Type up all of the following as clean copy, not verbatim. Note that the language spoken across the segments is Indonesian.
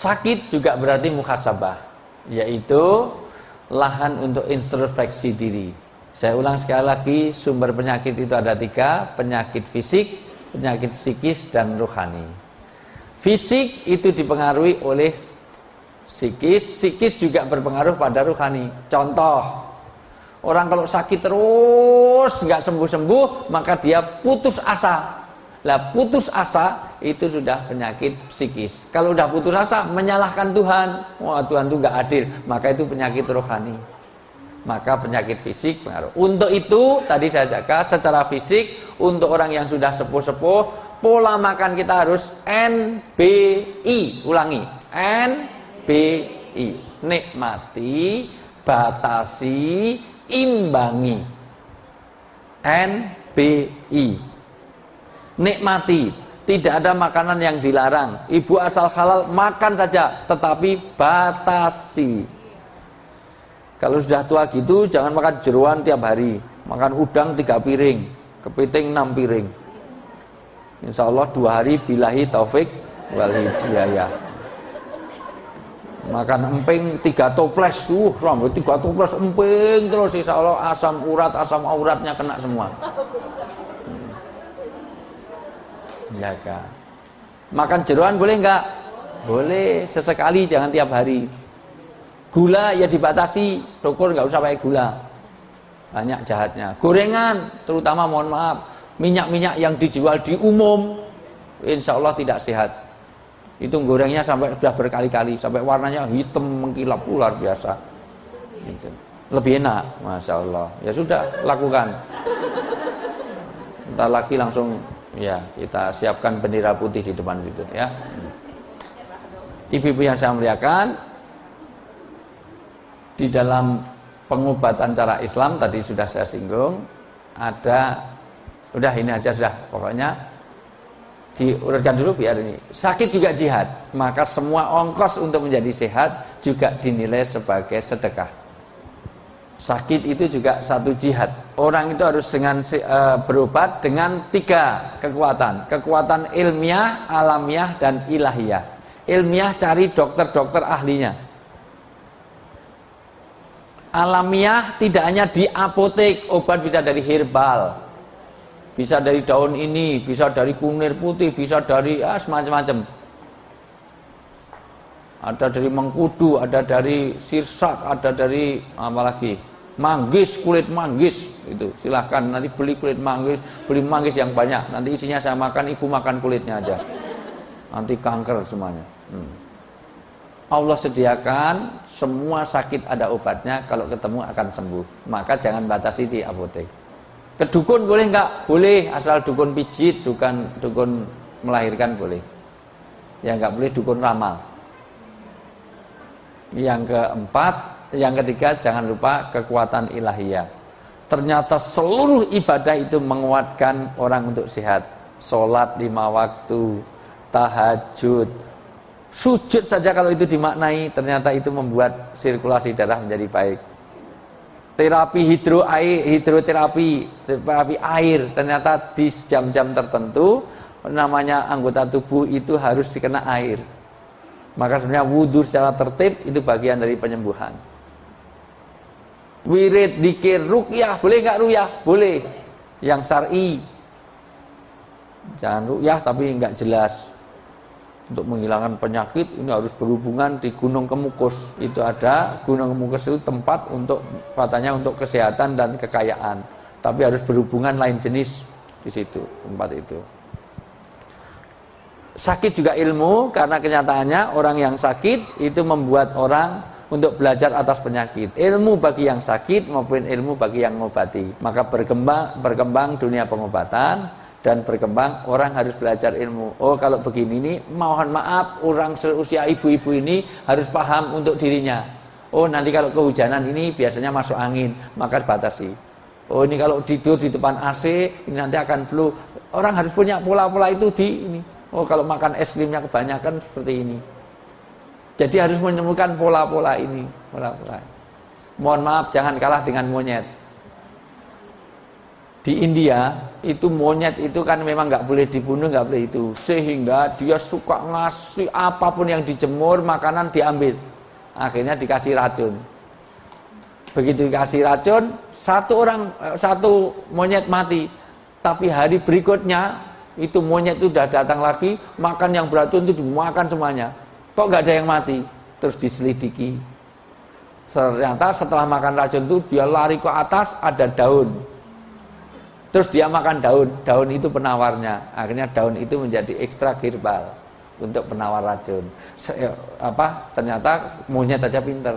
Sakit juga berarti muhasabah, yaitu lahan untuk introspeksi diri. Saya ulang sekali lagi, sumber penyakit itu ada 3, penyakit fisik, penyakit psikis, dan rohani. Fisik itu dipengaruhi oleh psikis, psikis juga berpengaruh pada rohani. Contoh, orang kalau sakit terus nggak sembuh-sembuh, maka dia putus asa. Lah putus asa itu sudah penyakit psikis. Kalau udah putus asa, menyalahkan Tuhan, wah Tuhan itu nggak adil, maka itu penyakit rohani. Maka penyakit fisik pengaruh. Untuk itu tadi saya jaga secara fisik, untuk orang yang sudah sepuh-sepuh, pola makan kita harus NBI. Ulangi, NBI. Nikmati, batasi, imbangi. NBI. Nikmati, tidak ada makanan yang dilarang. Ibu asal halal makan saja, tetapi batasi. Kalau sudah tua gitu, jangan makan jeroan tiap hari. Makan udang 3 piring, kepiting 6 piring. Insya Allah 2 hari billahi taufik wal hidayah. Makan emping 3 toples, rambut 3 toples emping terus, insya Allah asam urat, asam auratnya kena semua. Jaga. Makan jeroan boleh enggak? Boleh, sesekali, jangan tiap hari. Gula ya dibatasi, dokter nggak usah pakai gula, banyak jahatnya. Gorengan, terutama mohon maaf, minyak-minyak yang dijual di umum, insya Allah tidak sehat. Itu gorengnya sampai sudah berkali-kali, sampai warnanya hitam mengkilap luar biasa. Gitu. Lebih enak, masya Allah. Ya sudah, lakukan. Entar lagi langsung, ya kita siapkan bendera putih di depan itu, ya. Ibu-ibu yang saya muliakan, di dalam pengobatan cara Islam tadi sudah saya singgung, ada, udah ini aja sudah, pokoknya diurutkan dulu biar ini. Sakit juga jihad, maka semua ongkos untuk menjadi sehat juga dinilai sebagai sedekah. Sakit itu juga satu jihad. Orang itu harus dengan berobat dengan 3 kekuatan. Kekuatan ilmiah, alamiah, dan ilahiyah. Ilmiah cari dokter-dokter ahlinya. Alamiah tidak hanya di apotek, obat bisa dari herbal, bisa dari daun ini, bisa dari kunir putih, bisa dari semacam-macam. Ada dari mengkudu, ada dari sirsak, ada dari apa lagi? Manggis, kulit manggis itu. Silahkan nanti beli kulit manggis, beli manggis yang banyak. Nanti isinya saya makan, ibu makan kulitnya aja. Nanti kanker semuanya. Allah sediakan semua sakit ada obatnya, kalau ketemu akan sembuh. Maka jangan batasi di apotek. Ke dukun boleh enggak? Boleh, asal dukun pijit, dukun melahirkan boleh. Yang enggak boleh dukun ramal. Yang keempat, yang ketiga jangan lupa kekuatan ilahiyah. Ternyata seluruh ibadah itu menguatkan orang untuk sehat. Sholat 5 waktu, tahajud, sujud saja kalau itu dimaknai, ternyata itu membuat sirkulasi darah menjadi baik. Terapi hidroterapi, terapi air, ternyata di jam-jam tertentu namanya anggota tubuh itu harus dikena air. Maka sebenarnya wudhu secara tertib itu bagian dari penyembuhan. Wirid, dzikir, ruqyah, boleh enggak ruqyah? Boleh. Yang syar'i. Jangan ruqyah tapi enggak jelas. Untuk menghilangkan penyakit ini harus berhubungan di Gunung Kemukus. Itu ada Gunung Kemukus itu tempat untuk katanya untuk kesehatan dan kekayaan. Tapi harus berhubungan lain jenis di situ, tempat itu. Sakit juga ilmu, karena kenyataannya orang yang sakit itu membuat orang untuk belajar atas penyakit. Ilmu bagi yang sakit maupun ilmu bagi yang mengobati. Maka berkembang dunia pengobatan. Dan berkembang, orang harus belajar ilmu. Oh kalau begini nih, mohon maaf, orang seusia ibu-ibu ini harus paham untuk dirinya. Oh nanti kalau kehujanan ini biasanya masuk angin, maka dibatasi. Oh ini kalau tidur di depan AC, ini nanti akan flu. Orang harus punya pola-pola itu di ini. Oh kalau makan es krimnya kebanyakan seperti ini. Jadi harus menemukan pola-pola ini. Pola-pola. Mohon maaf, jangan kalah dengan monyet. Di India itu monyet itu kan memang nggak boleh dibunuh, nggak boleh itu, sehingga dia suka ngasih apapun yang dijemur, makanan diambil, akhirnya dikasih racun. Begitu dikasih racun, satu monyet mati, tapi hari berikutnya itu monyet itu udah datang lagi, makan yang beracun itu dimakan semuanya, kok nggak ada yang mati. Terus diselidiki, ternyata setelah makan racun itu dia lari ke atas, ada daun. Terus dia makan daun itu penawarnya. Akhirnya daun itu menjadi ekstra herbal untuk penawar racun. Ternyata monyet aja pinter.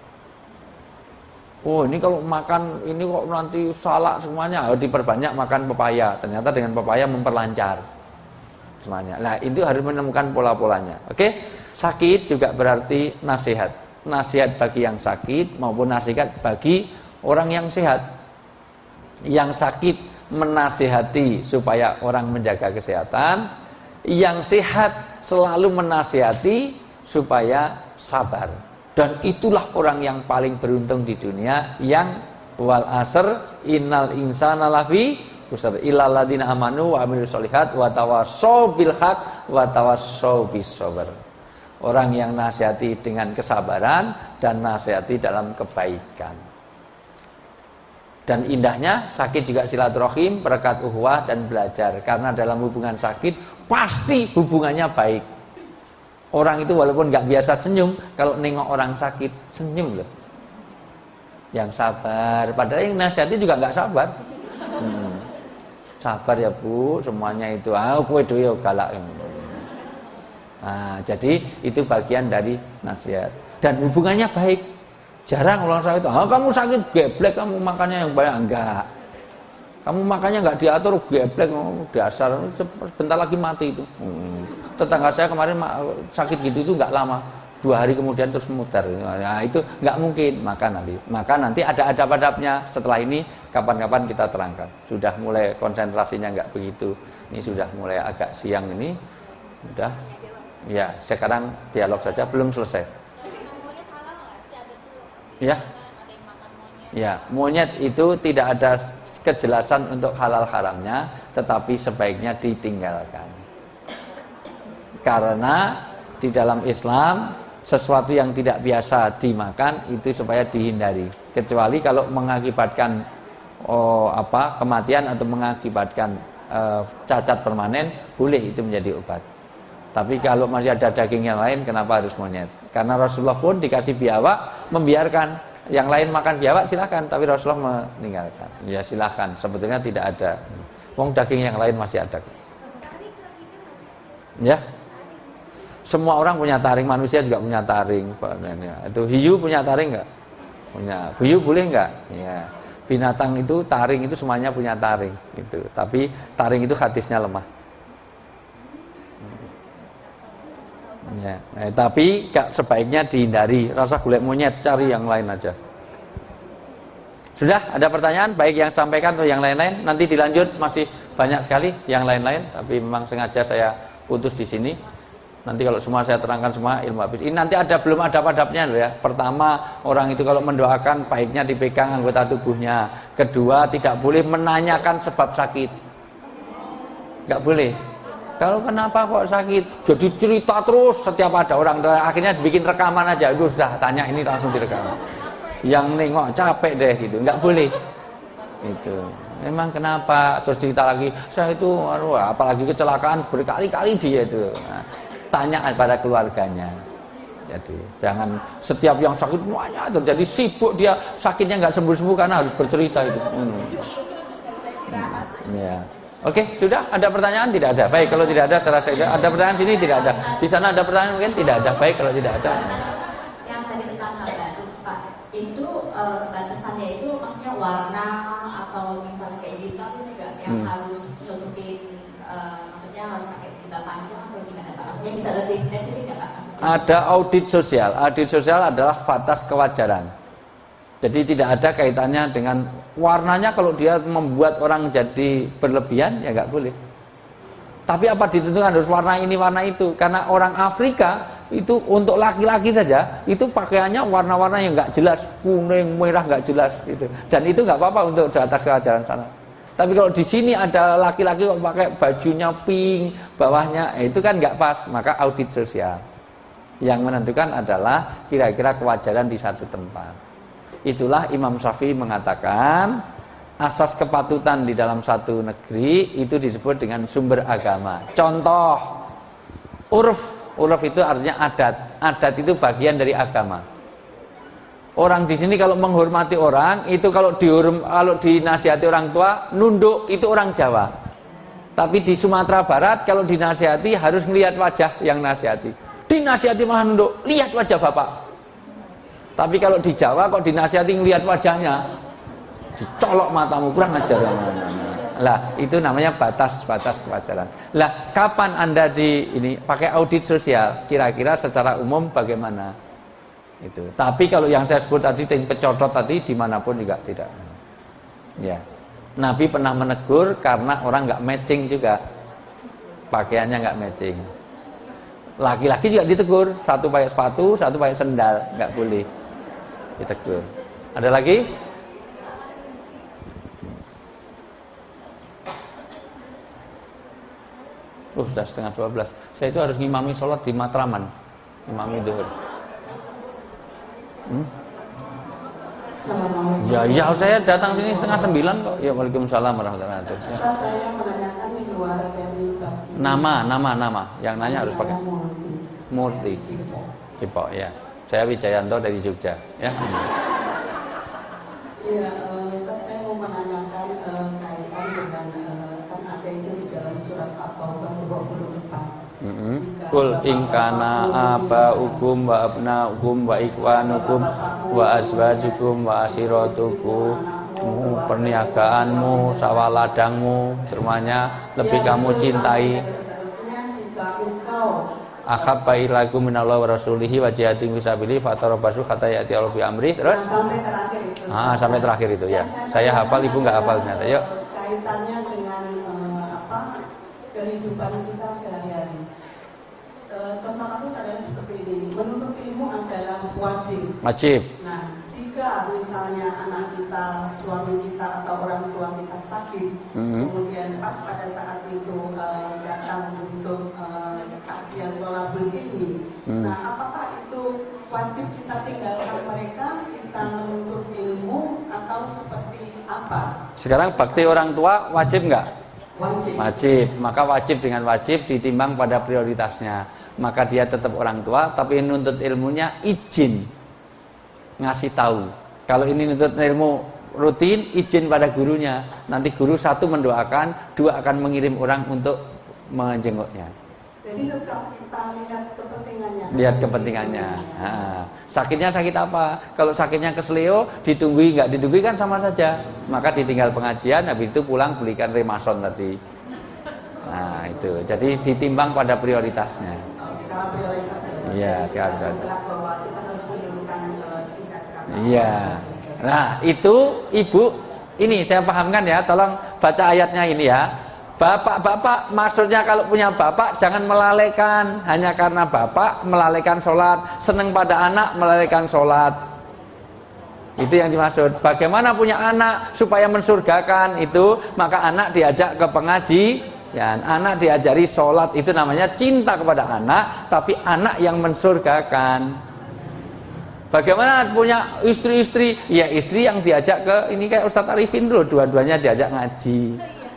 Oh, ini kalau makan ini kok nanti salah semuanya, harus diperbanyak makan pepaya. Ternyata dengan pepaya memperlancar semuanya. Nah, itu harus menemukan pola-polanya. Oke? Sakit juga berarti nasihat. Nasihat bagi yang sakit maupun nasihat bagi orang yang sehat. Yang sakit menasihati supaya orang menjaga kesehatan, yang sehat selalu menasihati supaya sabar. Dan itulah orang yang paling beruntung di dunia, yang wal asr innal insana lafi khusr illal ladzina amanu wa amilus sholihat wa tawassaw bil haq wa tawassaw bis sabr. Orang yang nasihati dengan kesabaran dan nasihati dalam kebaikan. Dan indahnya sakit juga silaturahim, perekat ukhuwah dan belajar. Karena dalam hubungan sakit pasti hubungannya baik. Orang itu walaupun nggak biasa senyum, kalau nengok orang sakit senyum loh. Yang sabar, padahal yang nasihati juga nggak sabar. Sabar ya Bu, semuanya itu. Kowe dhewe galak. Nah, jadi itu bagian dari nasihat. Dan hubungannya baik. Jarang orang sakit, kamu sakit geblek, kamu makannya yang banyak. Enggak, kamu makannya enggak diatur, geblek, dasar, sebentar lagi mati itu. Tetangga saya kemarin sakit gitu itu enggak lama, 2 hari kemudian terus muter. Nah, itu enggak mungkin. Maka nanti ada adab-adabnya. Setelah ini kapan-kapan kita terangkan. Sudah mulai konsentrasinya enggak begitu. Ini sudah mulai agak siang ini. Udah. Ya, sekarang dialog saja, belum selesai. Ya, monyet itu tidak ada kejelasan untuk halal haramnya, tetapi sebaiknya ditinggalkan. Karena di dalam Islam sesuatu yang tidak biasa dimakan itu supaya dihindari. Kecuali kalau mengakibatkan kematian atau mengakibatkan cacat permanen, boleh itu menjadi obat. Tapi kalau masih ada daging yang lain, kenapa harus monyet? Karena Rasulullah pun dikasih biawak, membiarkan yang lain makan biawak, silahkan. Tapi Rasulullah meninggalkan. Ya silahkan, sebetulnya tidak ada. Wong daging yang lain masih ada. Ya, semua orang punya taring, manusia juga punya taring. Itu hiu punya taring nggak? Punya. Hiu boleh nggak? Ya. Binatang itu taring itu semuanya punya taring. Gitu. Tapi taring itu hadisnya lemah. Ya, tapi sebaiknya dihindari. Rasa golek monyet, cari yang lain aja. Sudah ada pertanyaan baik yang sampaikan atau yang lain-lain? Nanti dilanjut, masih banyak sekali yang lain-lain. Tapi memang sengaja saya putus di sini. Nanti kalau semua saya terangkan semua ilmu habis. Ini nanti belum ada adab-adabnya loh ya. Pertama, orang itu kalau mendoakan baiknya dipegang anggota tubuhnya. Kedua, tidak boleh menanyakan sebab sakit. Nggak boleh. Kalau kenapa kok sakit, jadi cerita terus setiap ada orang, akhirnya bikin rekaman aja, itu sudah tanya ini langsung direkam. Yang nengok capek deh gitu, nggak boleh. Itu, memang kenapa? Terus cerita lagi, saya itu, apalagi kecelakaan berkali-kali dia itu. Nah, tanya pada keluarganya. Jadi jangan setiap yang sakit semuanya terjadi sibuk dia sakitnya nggak sembuh-sembuh karena harus bercerita itu. Ya. Oke, sudah ada pertanyaan? Tidak ada. Baik, kalau tidak ada, saya rasa ada pertanyaan sini tidak ada. Di sana ada pertanyaan mungkin tidak ada. Baik, kalau tidak ada. Yang tadi tentang Pak, itu batasannya itu maksudnya warna atau misalnya kayak jilbab itu juga yang harus nutupin, maksudnya harus pakai jilbab panjang atau gimana Pak? Maksudnya bisa lebih spesifik nggak Pak? Ada audit sosial. Audit sosial adalah batas kewajaran. Jadi tidak ada kaitannya dengan warnanya. Kalau dia membuat orang jadi berlebihan, ya nggak boleh. Tapi apa ditentukan harus warna ini, warna itu? Karena orang Afrika itu untuk laki-laki saja, itu pakaiannya warna-warna yang nggak jelas, kuning, merah nggak jelas gitu. Dan itu nggak apa-apa untuk di atas kewajaran sana. Tapi kalau di sini ada laki-laki kok pakai bajunya pink, bawahnya itu kan nggak pas, maka audit sosial. Yang menentukan adalah kira-kira kewajaran di satu tempat. Itulah Imam Syafi'i mengatakan asas kepatutan di dalam satu negeri itu disebut dengan sumber agama. Contoh, uruf itu artinya adat. Adat itu bagian dari agama. Orang di sini kalau menghormati orang itu kalau dinasihati orang tua nunduk, itu orang Jawa. Tapi di Sumatera Barat kalau dinasihati harus melihat wajah yang nasihati. Dinasihati malah nunduk, lihat wajah bapak. Tapi kalau di Jawa kok dinasihati ngelihat wajahnya, dicolok matamu, kurang ajar. Lah itu namanya batas kewajaran. Lah kapan Anda pakai audit sosial? Kira-kira secara umum bagaimana? Itu. Tapi kalau yang saya sebut tadi pecotot tadi dimanapun juga tidak. Ya. Nabi pernah menegur karena orang nggak matching juga, pakaiannya nggak matching. Laki-laki juga ditegur, satu pakai sepatu, satu pakai sendal, nggak boleh ditegur. Ada lagi? Sudah setengah 12. Saya itu harus ngimami sholat di Matraman, ngimami duhur. Ya, saya datang sini setengah 9 kok. Ya, waalaikumsalam warahmatullahi wabarakatuh. Ustaz, saya menanyakan di luar dari Nama. Yang nanya harus pakai Murti. Depok ya. Saya Wijayanto dari Jogja. Ya. Iya, Ustaz, saya mau menanyakan kaitan dengan kan ada itu di dalam surat At-Taubah 24. Kul ingkana abaukum wa abnaukum wa ikwanukum wa azwajukum wa asiratukum, perniagaanmu, sawaladangmu, semuanya lebih kamu cintai. Ahabba ilaikum minallahi wa rasulihi wa jihadin fi sabilihi fatarabasu hatta ya'ti Allahu bi amri. Terus sampai terakhir itu ya. Saya hafal, ibu enggak hafal ternyata. Yuk. Kaitannya dengan kehidupan kita sehari-hari. Contoh kasus adalah seperti ini. Menuntut ilmu adalah wajib. Nah, jika misalnya anak kita, suami kita atau orang tua kita sakit, kemudian pas pada saat itu datang untuk kajian thalabul ilmi, nah apakah itu wajib kita tinggalkan mereka, kita menuntut ilmu, atau seperti apa? Sekarang bakti orang tua wajib nggak? Wajib. Maka wajib dengan wajib ditimbang pada prioritasnya. Maka dia tetap orang tua, tapi nuntut ilmunya izin ngasih tahu. Kalau ini nuntut ilmu rutin, izin pada gurunya. Nanti guru satu mendoakan, dua akan mengirim orang untuk menjenguknya. Jadi tetap kita lihat kepentingannya. Lihat kepentingannya. Nah, sakitnya sakit apa? Kalau sakitnya kesleo, ditunggui nggak ditunggui kan sama saja. Maka ditinggal pengajian, habis itu pulang belikan remason tadi. Nah itu, jadi ditimbang pada prioritasnya. Skala prioritas ya. Iya, skala prioritas. Bahwa kita harus mendulukan jihad. Iya. Nah itu ibu, ini saya pahamkan ya. Tolong baca ayatnya ini ya. Bapak-bapak, maksudnya kalau punya bapak jangan melalaikan. Hanya karena bapak melalaikan sholat, seneng pada anak melalaikan sholat. Itu yang dimaksud. Bagaimana punya anak supaya mensurgakan itu, maka anak diajak ke pengajian, anak diajari sholat. Itu namanya cinta kepada anak, tapi anak yang mensurgakan. Bagaimana punya istri-istri? Ya istri yang diajak ke, ini kayak Ustadz Arifin dulu, dua-duanya diajak ngaji.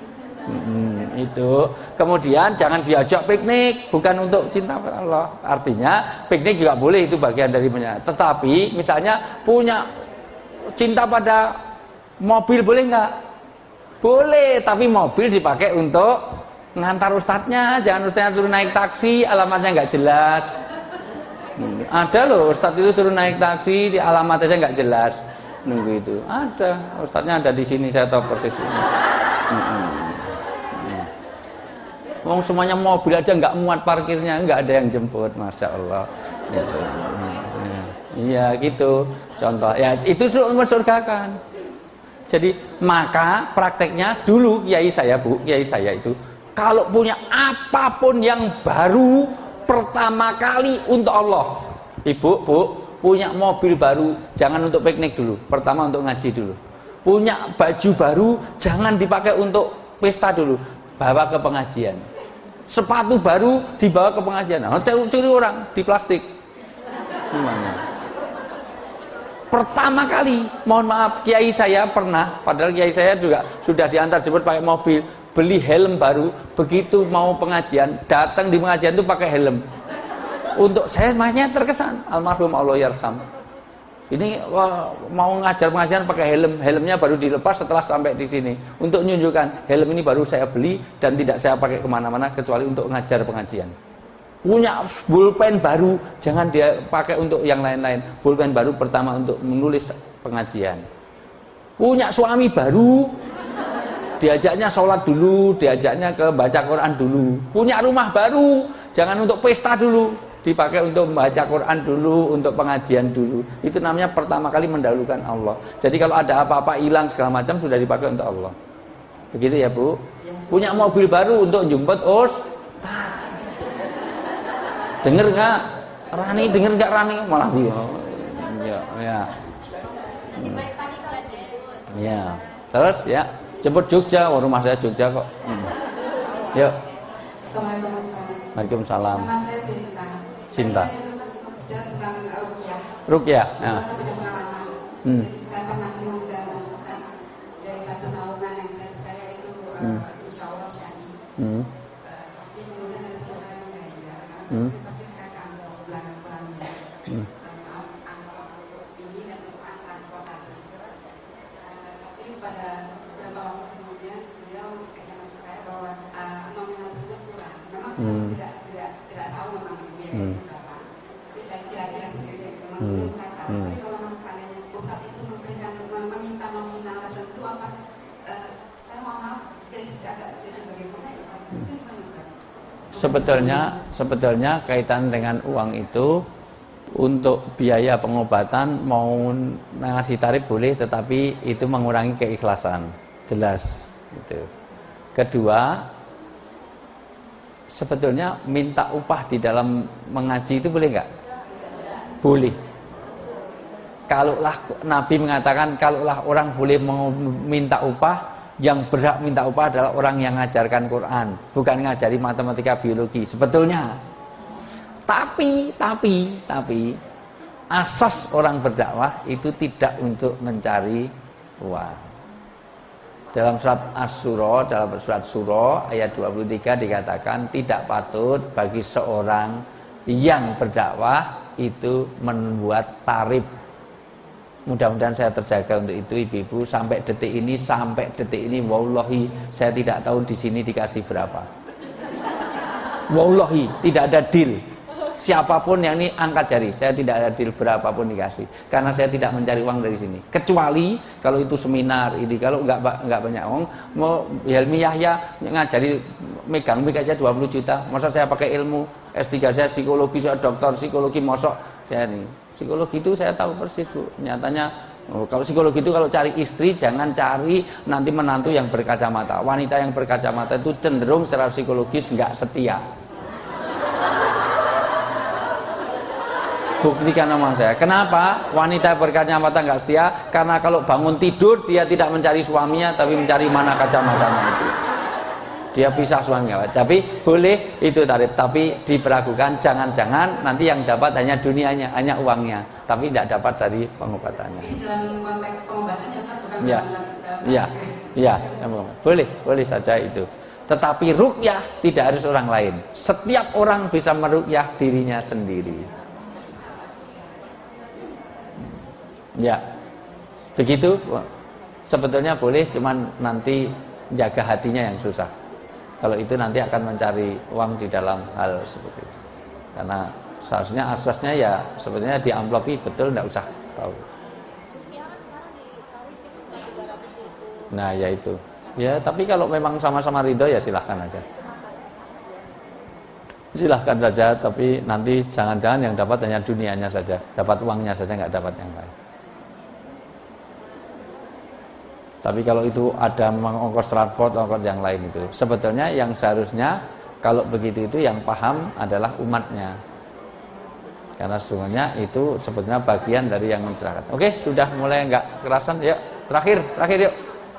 Itu kemudian jangan diajak piknik, bukan untuk cinta kepada Allah. Artinya piknik juga boleh, itu bagian dari punya. Tetapi misalnya punya cinta pada mobil, boleh nggak? Boleh, tapi mobil dipakai untuk ngantar ustadznya. Jangan ustadznya suruh naik taksi, alamatnya nggak jelas. Ada loh ustadz itu suruh naik taksi, di alamatnya nggak jelas. Nunggu itu ada, ustadznya ada di sini, saya tahu persis. Wong semuanya mobil aja nggak muat parkirnya, nggak ada yang jemput, masya Allah. Gitu. Iya gitu. Contoh, ya itu mensurgakan. Jadi maka prakteknya dulu kiai saya itu kalau punya apapun yang baru pertama kali untuk Allah. Ibu, punya mobil baru, jangan untuk piknik dulu. Pertama untuk ngaji dulu. Punya baju baru jangan dipakai untuk pesta dulu, bawa ke pengajian. Sepatu baru dibawa ke pengajian. Nah, curi orang di plastik. Gimana? Pertama kali, mohon maaf, kiai saya pernah, padahal kiai saya juga sudah diantar jemput pakai mobil, beli helm baru, begitu mau pengajian, datang di pengajian itu pakai helm. Untuk saya makanya terkesan, almarhum Allah yarham. Ini mau ngajar pengajian pakai helm, helmnya baru dilepas setelah sampai di sini. Untuk menunjukkan helm ini baru saya beli dan tidak saya pakai kemana-mana kecuali untuk ngajar pengajian. Punya pulpen baru, jangan dia pakai untuk yang lain-lain. Pulpen baru pertama untuk menulis pengajian. Punya suami baru, diajaknya sholat dulu, diajaknya ke baca Quran dulu. Punya rumah baru, jangan untuk pesta dulu, dipakai untuk membaca Quran dulu, untuk pengajian dulu. Itu namanya pertama kali mendahulukan Allah. Jadi kalau ada apa-apa hilang segala macam sudah dipakai untuk Allah. Begitu ya Bu. Punya mobil baru untuk jemput ustaz. Dengar nggak Rani? Dengar nggak Rani? Malah bingung. Ya, ya. Ya. Terus ya jemput Jogja. Rumah saya Jogja kok. Yuk. Assalamualaikum Ustaz. Waalaikumsalam. Nama saya Sinta. Sinta. Saya bicara tentang ruqyah. Ruqyah. Ya. Saya punya pengalaman. Jadi saya pernah mengundang Ustaz dari satu naungan yang saya percaya itu insya Allah syahid. Tapi kemudian ada sebuah yang mengganjal. Pasti saya kasih amplop bulan-bulannya. Maaf, amplop ini dan uang transportasi. Tapi pada beberapa waktu kemudian beliau SMS saya bahwa nominal tersebut kurang. Memang saya tidak tahu memang biayanya berapa. Tapi saya kira-kira sendiri memang belum saya salah. Tapi kalau memang seandainya pusat itu meminta nominal tertentu apa? Saya mohon maaf jadi bagaimana ya Ustaz? Itu gimana Ustaz? Sebetulnya kaitan dengan uang itu untuk biaya pengobatan mau ngasih tarif boleh, tetapi itu mengurangi keikhlasan, jelas itu. Kedua, sebetulnya minta upah di dalam mengaji itu boleh nggak? Boleh. Kalaulah Nabi mengatakan kalaulah orang boleh meminta upah, yang berhak minta upah adalah orang yang mengajarkan Quran, bukan ngajari matematika biologi. Sebetulnya. Tapi asas orang berdakwah itu tidak untuk mencari uang. Dalam surat Asy-Syura, dalam surat Syura ayat 23 dikatakan tidak patut bagi seorang yang berdakwah itu membuat tarif. Mudah-mudahan saya terjaga untuk itu ibu-ibu sampai detik ini wallahi saya tidak tahu di sini dikasih berapa. Wallahi tidak ada deal. Siapapun yang ini angkat jari, saya tidak ada deal berapapun dikasih, karena saya tidak mencari uang dari sini. Kecuali kalau itu seminar, ini kalau nggak banyak uang, mau Helmi Yahya ngajari megang mic aja 20 juta, masa saya pakai ilmu S3 saya psikologi, saya doktor psikologi, mosok saya nih psikologi itu saya tahu persis Bu. Nyatanya kalau psikologi itu kalau cari istri jangan cari nanti menantu yang berkacamata. Wanita yang berkacamata itu cenderung secara psikologis nggak setia. Buktikan sama saya. Kenapa wanita berkacamata nggak setia? Karena kalau bangun tidur dia tidak mencari suaminya, tapi mencari mana kacamatanya itu. Dia pisah suaminya. Tapi boleh itu tarif, tapi diperlakukan jangan-jangan nanti yang dapat hanya dunianya, hanya uangnya, tapi tidak dapat dari pengobatannya. Ini dalam konteks pengobatannya Ustaz, bukan ya, boleh saja itu. Tetapi ruqyah tidak harus orang lain. Setiap orang bisa meruqyah dirinya sendiri. Ya, begitu. Sebetulnya boleh, cuman nanti jaga hatinya yang susah. Kalau itu nanti akan mencari uang di dalam hal seperti itu. Karena seharusnya asasnya ya sebetulnya diamplopi betul, tidak usah tahu. Nah ya itu. Ya tapi kalau memang sama-sama ridho ya silahkan aja. Silahkan saja, tapi nanti jangan-jangan yang dapat hanya dunianya saja, dapat uangnya saja, nggak dapat yang lain. Tapi kalau itu ada mengongkos transport, ongkos yang lain itu, sebetulnya yang seharusnya kalau begitu itu yang paham adalah umatnya. Karena sesungguhnya itu sebetulnya bagian dari yang mencerahkan. Oke, sudah mulai nggak kerasan, yuk. Terakhir yuk.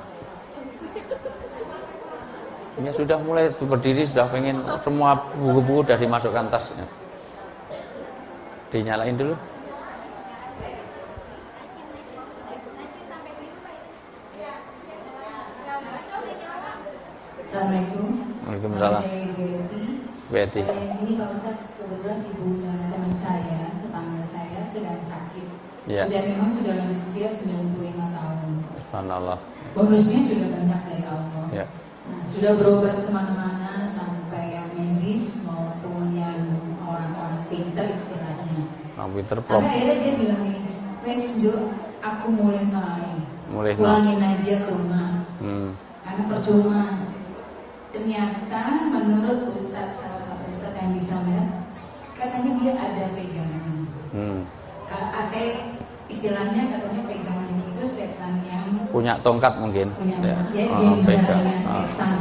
Ini sudah mulai berdiri, sudah pengen semua buku-buku sudah dimasukkan tasnya. Dinyalain dulu. Assalamualaikum. Waalaikumsalam. Betty. Ini Pak Ustadz, kebetulan ibunya teman saya, tetangga saya sedang sakit. Ya. Sudah lanjut usia 95 tahun. Subhanallah. Bonusnya sudah banyak dari Allah. Ya. Nah, sudah berobat kemana-mana sampai yang medis maupun yang orang-orang pintar istilahnya. Pinter Tapi akhirnya dia bilang nih, wes do, aku mulai pulangin aja ke rumah. Karena percuma. Ternyata menurut Ustadz, salah satu Ustadz yang bisa melihat, katanya dia ada pegangan. Saya istilahnya katanya pegangan itu setan yang punya tongkat mungkin. Dia jendelanya setan.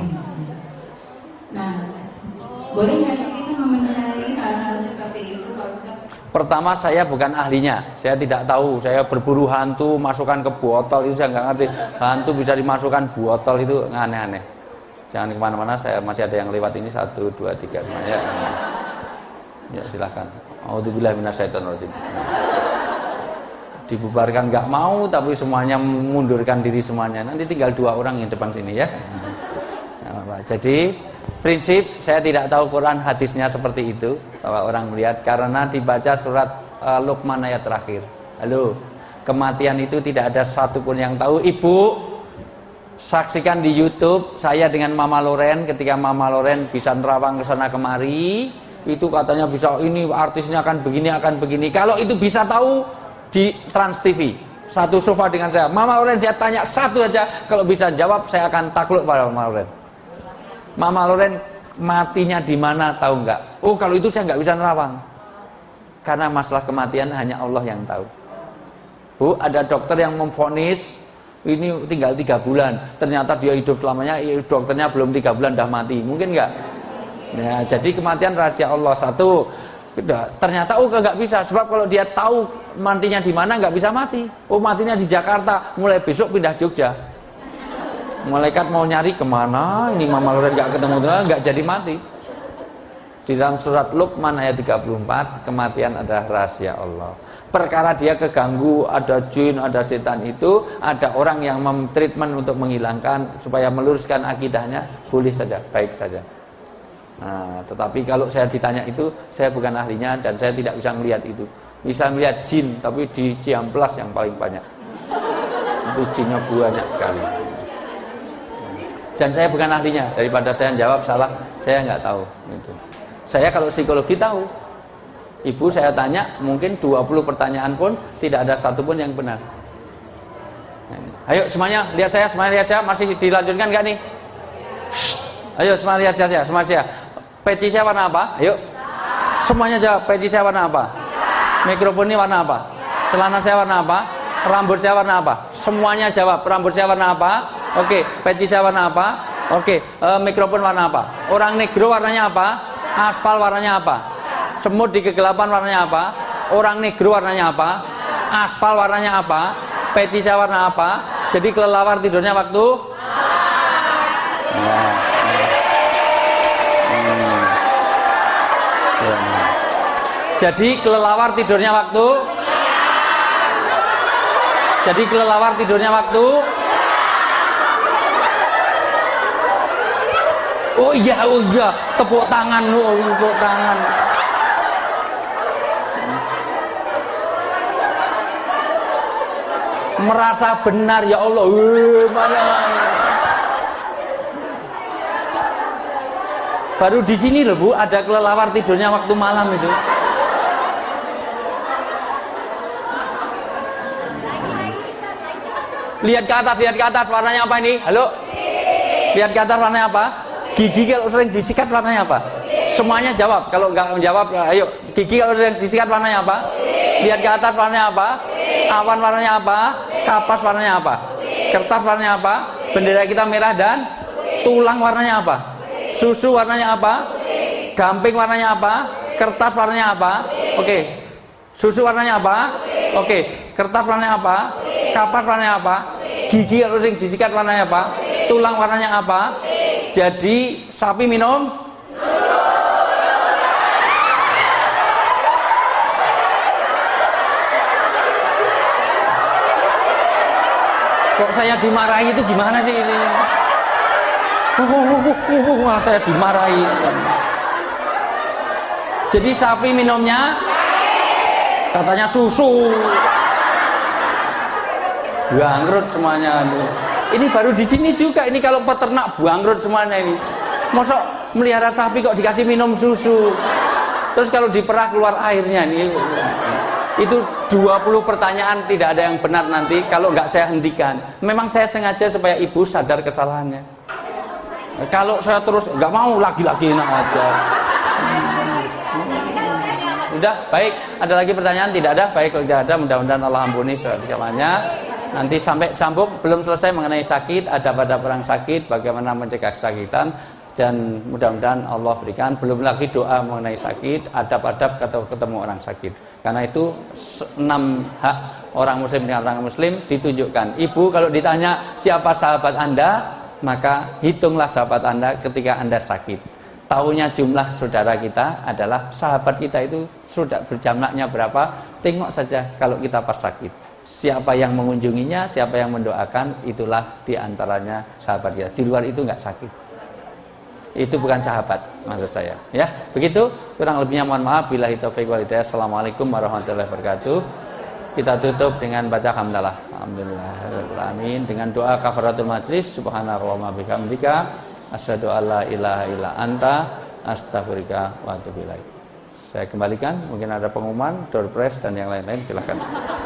Nah, boleh nggak sih kita mencari hal-hal seperti itu, Pak Ustadz? Pertama, saya bukan ahlinya, saya tidak tahu. Saya berburu hantu, masukkan ke botol itu saya nggak ngerti. Hantu bisa dimasukkan botol itu aneh-aneh. Jangan kemana-mana, saya masih ada yang lewat ini 1, 2, 3 semuanya. Ya silahkan. A'udzubillahi minasyaitonirrajim. Dibubarkan nggak mau, tapi semuanya mundurkan diri semuanya. Nanti tinggal 2 orang yang depan sini ya. Nah, jadi prinsip saya tidak tahu Quran hadisnya seperti itu bahwa orang melihat karena dibaca surat Luqman ayat terakhir. Halo, kematian itu tidak ada satupun yang tahu. Ibu saksikan di YouTube saya dengan Mama Loren ketika Mama Loren bisa nerawang ke sana kemari, itu katanya bisa ini artisnya akan begini. Kalau itu bisa tahu di Trans TV, satu sofa dengan saya. Mama Loren saya tanya satu aja, kalau bisa jawab saya akan takluk pada Mama Loren. Mama Loren matinya di mana tahu nggak? Oh kalau itu saya nggak bisa nerawang. Karena masalah kematian hanya Allah yang tahu. Bu, ada dokter yang memvonis ini tinggal 3 bulan, ternyata dia hidup selamanya, dokternya belum 3 bulan dah mati, mungkin nggak? Ya, jadi kematian rahasia Allah. Satu, ternyata nggak bisa, sebab kalau dia tahu matinya di mana nggak bisa mati. Oh matinya di Jakarta, mulai besok pindah Jogja. Malaikat mau nyari kemana? Ini Mama Loren nggak ketemu, nggak jadi mati. Di dalam surat Luqman ayat 34, kematian adalah rahasia Allah. Perkara dia keganggu, ada jin, ada setan itu, ada orang yang treatment untuk menghilangkan supaya meluruskan akidahnya, boleh saja, baik saja. Nah, tetapi kalau saya ditanya itu, saya bukan ahlinya dan saya tidak bisa melihat itu. Bisa melihat jin, tapi di Ciamplas yang paling banyak. Itu jinnya banyak sekali. Dan saya bukan ahlinya, daripada saya jawab salah, saya nggak tahu. Gitu. Saya kalau psikologi tahu. Ibu saya tanya, mungkin 20 pertanyaan pun tidak ada satupun yang benar. Ayo semuanya lihat saya, masih dilanjutkan nggak nih? Ayo semuanya lihat saya, peci saya warna apa? Ayo, semuanya jawab, peci saya warna apa? Mikrofon ini warna apa? Celana saya warna apa? Rambut saya warna apa? Semuanya jawab, rambut saya warna apa? Oke, peci saya warna apa? Oke, mikrofon warna apa? Orang negro warnanya apa? Aspal warnanya apa? Semut di kegelapan warnanya apa? Orang negro warnanya apa? Aspal warnanya apa? Peci saya warna apa? Jadi kelelawar tidurnya waktu? Jadi kelelawar tidurnya waktu? Jadi kelelawar tidurnya waktu? Oh iya, tepuk tangan, tepuk tangan. Merasa benar ya Allah. Mana? Baru di sini loh Bu, ada kelelawar tidurnya waktu malam itu. Lihat ke atas warnanya apa ini? Halo? Lihat ke atas warnanya apa? Gigi kalau sering disikat warnanya apa? Semuanya jawab. Kalau nggak menjawab, ayo. Gigi kalau sering disikat warnanya apa? Lihat ke atas warnanya apa? Awan warnanya apa? Kapas warnanya apa? Kertas warnanya apa? Bendera kita merah dan tulang warnanya apa? Susu warnanya apa? Gamping warnanya apa? Kertas warnanya apa? Oke. Susu warnanya apa? Oke. Kertas warnanya apa? Kapas warnanya apa? Gigi kalau sering disikat warnanya apa? Tulang warnanya apa? Jadi sapi minum kok saya dimarahi itu gimana sih ini? Saya dimarahi. Jadi sapi minumnya katanya susu. Bangkrut semuanya. Ini baru di sini juga. Ini kalau peternak bangkrut semuanya ini. Masa melihara sapi kok dikasih minum susu? Terus kalau diperah keluar airnya ini. Itu 20 pertanyaan tidak ada yang benar nanti kalau nggak saya hentikan. Memang saya sengaja supaya ibu sadar kesalahannya. Kalau saya terus nggak mau lagi-lagi enak aja. Sudah, baik. Ada lagi pertanyaan? Tidak ada. Baik, kalau tidak ada, mudah-mudahan Allah ampuni segalanya. Nanti sampai sambung, belum selesai mengenai sakit, ada pada orang sakit, bagaimana mencegah kesakitan, dan mudah-mudahan Allah berikan. Belum lagi doa mengenai sakit, adab-adab ketemu orang sakit. Karena itu 6 hak orang muslim dengan orang muslim ditunjukkan. Ibu kalau ditanya siapa sahabat Anda, maka hitunglah sahabat Anda ketika Anda sakit. Tahunya jumlah saudara kita adalah sahabat kita itu sudah berjamlahnya berapa, tengok saja kalau kita pas sakit. Siapa yang mengunjunginya, siapa yang mendoakan, itulah diantaranya sahabat kita. Di luar itu nggak sakit. Itu bukan sahabat maksud saya. Ya, begitu. Kurang lebihnya mohon maaf. Billahi taufiq wal hidayah. Assalamualaikum warahmatullahi wabarakatuh. Kita tutup dengan baca hamdalah. Alhamdulillahirabbil alamin dengan doa kafaratul majlis. Subhanallahumma bihamdika asyhadu alla ilaha illa anta astaghfiruka wa atubu ilaik. Saya kembalikan, mungkin ada pengumuman, door prize dan yang lain-lain, silakan.